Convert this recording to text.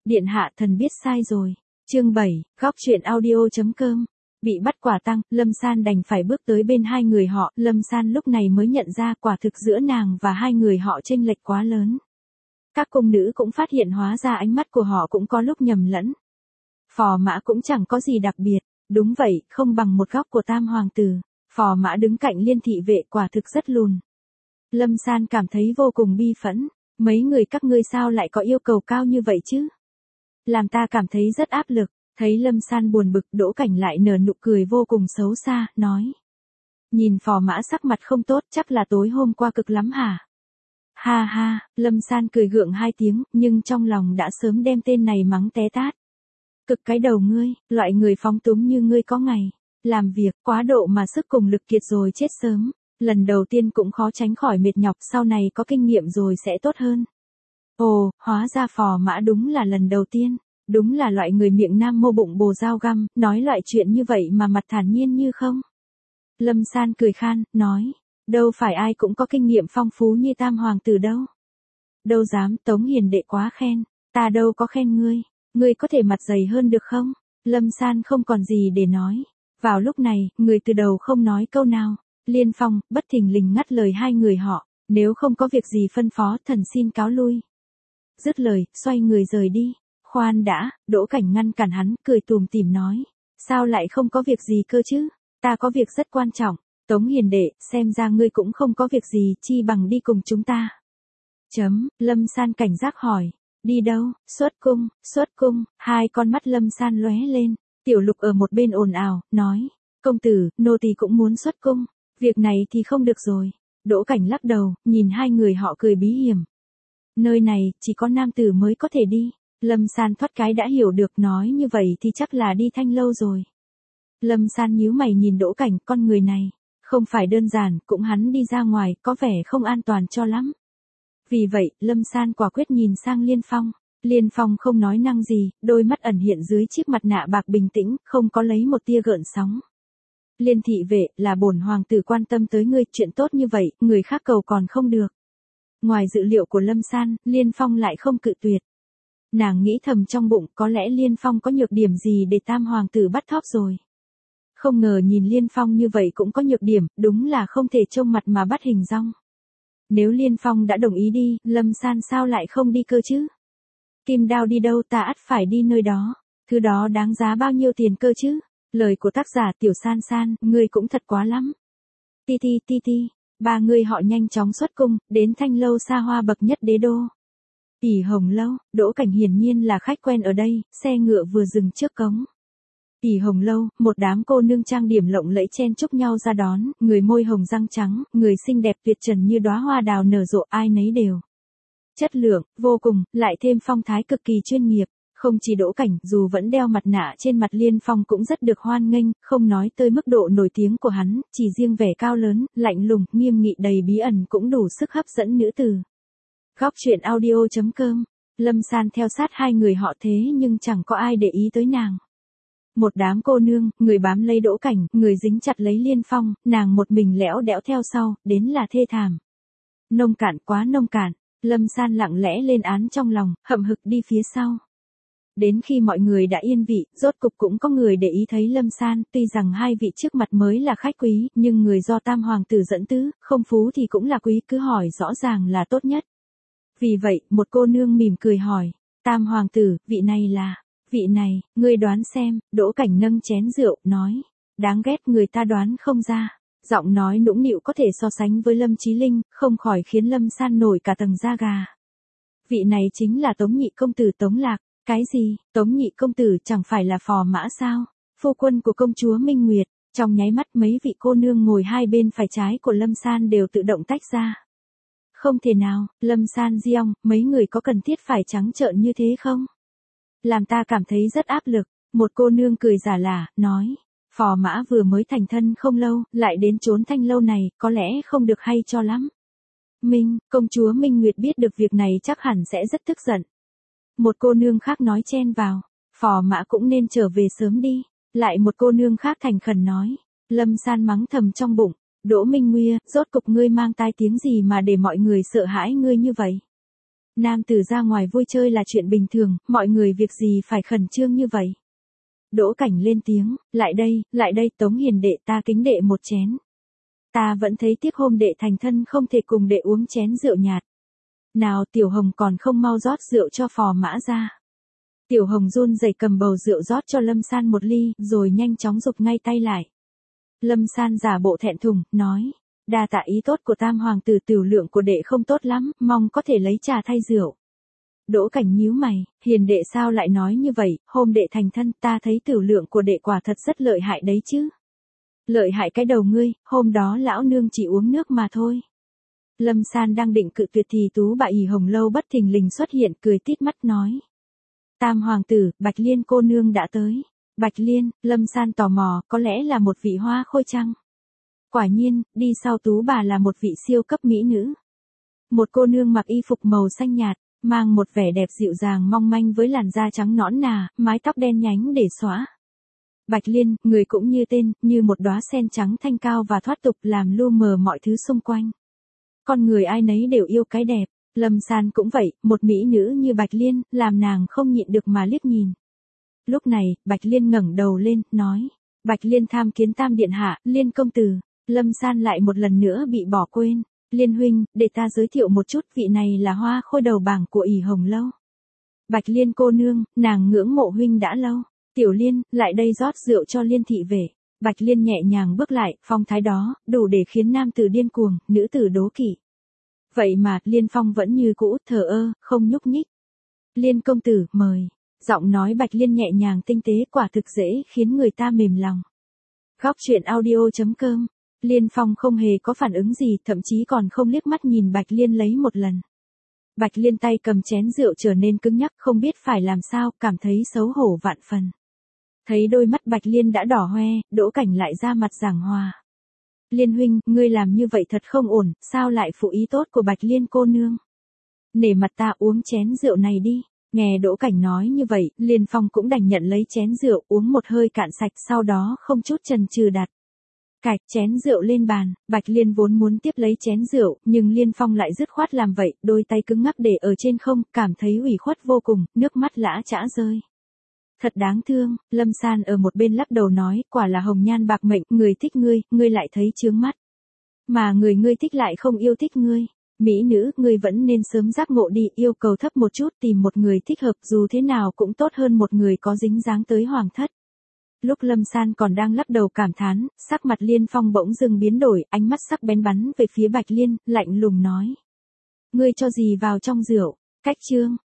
Điện hạ thần biết sai rồi. Chương 7, góc truyện audio.com. Bị bắt quả tang, Lâm San đành phải bước tới bên hai người họ, Lâm San lúc này mới nhận ra quả thực giữa nàng và hai người họ chênh lệch quá lớn. Các cung nữ cũng phát hiện hóa ra ánh mắt của họ cũng có lúc nhầm lẫn. Phò Mã cũng chẳng có gì đặc biệt, đúng vậy, không bằng một góc của tam hoàng tử. Phò Mã đứng cạnh Liên thị vệ quả thực rất lùn. Lâm San cảm thấy vô cùng bi phẫn, mấy người các ngươi sao lại có yêu cầu cao như vậy chứ? Làm ta cảm thấy rất áp lực. Thấy Lâm San buồn bực, Đỗ Cảnh lại nở nụ cười vô cùng xấu xa, nói. Nhìn Phò Mã sắc mặt không tốt, chắc là tối hôm qua cực lắm hả? Ha ha, Lâm San cười gượng hai tiếng, nhưng trong lòng đã sớm đem tên này mắng té tát. Cực cái đầu ngươi, loại người phóng túng như ngươi có ngày. Làm việc quá độ mà sức cùng lực kiệt rồi chết sớm. Lần đầu tiên cũng khó tránh khỏi mệt nhọc, sau này có kinh nghiệm rồi sẽ tốt hơn. Ồ, hóa ra Phò Mã đúng là lần đầu tiên. Đúng là loại người miệng nam mô bụng bồ dao găm, nói loại chuyện như vậy mà mặt thản nhiên như không. Lâm San cười khan, nói, đâu phải ai cũng có kinh nghiệm phong phú như tam hoàng tử đâu. Đâu dám, Tống hiền đệ quá khen, ta đâu có khen ngươi có thể mặt dày hơn được không? Lâm San không còn gì để nói. Vào lúc này, người từ đầu không nói câu nào. Liên Phong, bất thình lình ngắt lời hai người họ, nếu không có việc gì phân phó, thần xin cáo lui. Dứt lời, xoay người rời đi. Khoan đã, Đỗ Cảnh ngăn cản hắn, cười tủm tỉm nói. Sao lại không có việc gì cơ chứ? Ta có việc rất quan trọng. Tống hiền đệ, xem ra ngươi cũng không có việc gì, chi bằng đi cùng chúng ta. Lâm San cảnh giác hỏi. Đi đâu? Xuất cung. Hai con mắt Lâm San lóe lên. Tiểu Lục ở một bên ồn ào, nói. Công tử, nô tỳ cũng muốn xuất cung. Việc này thì không được rồi. Đỗ Cảnh lắc đầu, nhìn hai người họ cười bí hiểm. Nơi này, chỉ có nam tử mới có thể đi. Lâm San thoát cái đã hiểu được, nói như vậy thì chắc là đi Thanh Lâu rồi. Lâm San nhíu mày nhìn Đỗ Cảnh, con người này, không phải đơn giản, cũng hắn đi ra ngoài, có vẻ không an toàn cho lắm. Vì vậy, Lâm San quả quyết nhìn sang Liên Phong. Liên Phong không nói năng gì, đôi mắt ẩn hiện dưới chiếc mặt nạ bạc bình tĩnh, không có lấy một tia gợn sóng. Liên thị vệ, là bổn hoàng tử quan tâm tới ngươi, chuyện tốt như vậy, người khác cầu còn không được. Ngoài dự liệu của Lâm San, Liên Phong lại không cự tuyệt. Nàng nghĩ thầm trong bụng, có lẽ Liên Phong có nhược điểm gì để tam hoàng tử bắt thóp rồi. Không ngờ nhìn Liên Phong như vậy cũng có nhược điểm, đúng là không thể trông mặt mà bắt hình dong. Nếu Liên Phong đã đồng ý đi, Lâm San sao lại không đi cơ chứ? Kim Đao đi đâu, ta ắt phải đi nơi đó. Thứ đó đáng giá bao nhiêu tiền cơ chứ? Lời của tác giả Tiểu San San, ngươi cũng thật quá lắm. Ti ti. Ba người họ nhanh chóng xuất cung, đến Thanh Lâu xa hoa bậc nhất đế đô. Tỷ Hồng Lâu, Đỗ Cảnh hiển nhiên là khách quen ở đây, xe ngựa vừa dừng trước cống. Tỷ Hồng Lâu, một đám cô nương trang điểm lộng lẫy chen chúc nhau ra đón, người môi hồng răng trắng, người xinh đẹp tuyệt trần như đóa hoa đào nở rộ, ai nấy đều. Chất lượng, vô cùng, lại thêm phong thái cực kỳ chuyên nghiệp. Không chỉ Đỗ Cảnh, dù vẫn đeo mặt nạ trên mặt, Liên Phong cũng rất được hoan nghênh, không nói tới mức độ nổi tiếng của hắn, chỉ riêng vẻ cao lớn, lạnh lùng, nghiêm nghị đầy bí ẩn cũng đủ sức hấp dẫn nữ tử. Góc truyện audio.com. Lâm San theo sát hai người họ thế nhưng chẳng có ai để ý tới nàng. Một đám cô nương, người bám lấy Đỗ Cảnh, người dính chặt lấy Liên Phong, nàng một mình lẽo đẽo theo sau, đến là thê thảm. Nông cạn, quá nông cạn. Lâm San lặng lẽ lên án trong lòng, hậm hực đi phía sau. Đến khi mọi người đã yên vị, rốt cục cũng có người để ý thấy Lâm San, tuy rằng hai vị trước mặt mới là khách quý, nhưng người do tam hoàng tử dẫn tứ, không phú thì cũng là quý, cứ hỏi rõ ràng là tốt nhất. Vì vậy, một cô nương mỉm cười hỏi, tam hoàng tử, vị này là, vị này, ngươi đoán xem. Đỗ Cảnh nâng chén rượu, nói, đáng ghét, người ta đoán không ra. Giọng nói nũng nịu có thể so sánh với Lâm Chí Linh, không khỏi khiến Lâm San nổi cả tầng da gà. Vị này chính là Tống nhị công tử Tống Lạc. Cái gì, Tống nhị công tử chẳng phải là Phò Mã sao? Phu quân của công chúa Minh Nguyệt. Trong nháy mắt mấy vị cô nương ngồi hai bên phải trái của Lâm San đều tự động tách ra. Không thể nào, Lâm San Diong, mấy người có cần thiết phải trắng trợn như thế không? Làm ta cảm thấy rất áp lực. Một cô nương cười giả lả, nói. Phò Mã vừa mới thành thân không lâu, lại đến trốn Thanh Lâu này, có lẽ không được hay cho lắm. Công chúa Minh Nguyệt biết được việc này chắc hẳn sẽ rất tức giận. Một cô nương khác nói chen vào. Phò Mã cũng nên trở về sớm đi. Lại một cô nương khác thành khẩn nói. Lâm San mắng thầm trong bụng. Đỗ Minh Nguya, rốt cục ngươi mang tai tiếng gì mà để mọi người sợ hãi ngươi như vậy? Nam tử ra ngoài vui chơi là chuyện bình thường, mọi người việc gì phải khẩn trương như vậy. Đỗ Cảnh lên tiếng, lại đây Tống Hiền đệ, ta kính đệ một chén. Ta vẫn thấy tiếc hôm đệ thành thân không thể cùng đệ uống chén rượu nhạt. Nào Tiểu Hồng còn không mau rót rượu cho Phò Mã ra. Tiểu Hồng run rẩy cầm bầu rượu rót cho Lâm San một ly, rồi nhanh chóng giục ngay tay lại. Lâm San giả bộ thẹn thùng, nói, đa tạ ý tốt của Tam hoàng tử, tiểu lượng của đệ không tốt lắm, mong có thể lấy trà thay rượu. Đỗ Cảnh nhíu mày, Hiền đệ sao lại nói như vậy, hôm đệ thành thân ta thấy tiểu lượng của đệ quả thật rất lợi hại đấy chứ. Lợi hại cái đầu ngươi, hôm đó lão nương chỉ uống nước mà thôi. Lâm San đang định cự tuyệt thì Tú bà ỷ Hồng Lâu bất thình lình xuất hiện, cười tít mắt nói. Tam hoàng tử, Bạch Liên cô nương đã tới. Bạch Liên, Lâm San tò mò, có lẽ là một vị hoa khôi chăng? Quả nhiên, đi sau Tú bà là một vị siêu cấp mỹ nữ. Một cô nương mặc y phục màu xanh nhạt, mang một vẻ đẹp dịu dàng mong manh với làn da trắng nõn nà, mái tóc đen nhánh để xõa. Bạch Liên, người cũng như tên, như một đóa sen trắng thanh cao và thoát tục làm lu mờ mọi thứ xung quanh. Con người ai nấy đều yêu cái đẹp, Lâm San cũng vậy, một mỹ nữ như Bạch Liên, làm nàng không nhịn được mà liếc nhìn. Lúc này, Bạch Liên ngẩng đầu lên, nói, Bạch Liên tham kiến Tam điện hạ, Liên công tử. Lâm San lại một lần nữa bị bỏ quên. Liên huynh, để ta giới thiệu một chút, vị này là hoa khôi đầu bảng của ỷ Hồng Lâu. Bạch Liên cô nương, nàng ngưỡng mộ huynh đã lâu. Tiểu Liên, lại đây rót rượu cho Liên thị về. Bạch Liên nhẹ nhàng bước lại, phong thái đó, đủ để khiến nam tử điên cuồng, nữ tử đố kỵ. Vậy mà, Liên Phong vẫn như cũ, thờ ơ, không nhúc nhích. Liên công tử, mời. Giọng nói Bạch Liên nhẹ nhàng tinh tế, quả thực dễ khiến người ta mềm lòng. Góc truyện audio.com. Liên Phong không hề có phản ứng gì, thậm chí còn không liếc mắt nhìn Bạch Liên lấy một lần. Bạch Liên tay cầm chén rượu trở nên cứng nhắc, không biết phải làm sao, cảm thấy xấu hổ vạn phần. Thấy đôi mắt Bạch Liên đã đỏ hoe, Đỗ Cảnh lại ra mặt giảng hòa. Liên huynh, ngươi làm như vậy thật không ổn, sao lại phụ ý tốt của Bạch Liên cô nương? Nể mặt ta uống chén rượu này đi. Nghe Đỗ Cảnh nói như vậy, Liên Phong cũng đành nhận lấy chén rượu, uống một hơi cạn sạch, sau đó không chút chần chừ đặt cạch chén rượu lên bàn. Bạch Liên vốn muốn tiếp lấy chén rượu, nhưng Liên Phong lại dứt khoát làm vậy, đôi tay cứng ngắc để ở trên không, cảm thấy ủy khuất vô cùng, nước mắt lã chã rơi. Thật đáng thương. Lâm San ở một bên lắc đầu nói, quả là hồng nhan bạc mệnh, người thích ngươi lại thấy chướng mắt. Mà người ngươi thích lại không yêu thích ngươi. Mỹ nữ, ngươi vẫn nên sớm giác ngộ đi, yêu cầu thấp một chút, tìm một người thích hợp, dù thế nào cũng tốt hơn một người có dính dáng tới hoàng thất. Lúc Lâm San còn đang lắc đầu cảm thán, sắc mặt Liên Phong bỗng dưng biến đổi, ánh mắt sắc bén bắn về phía Bạch Liên, lạnh lùng nói. Ngươi cho gì vào trong rượu? Cách chương.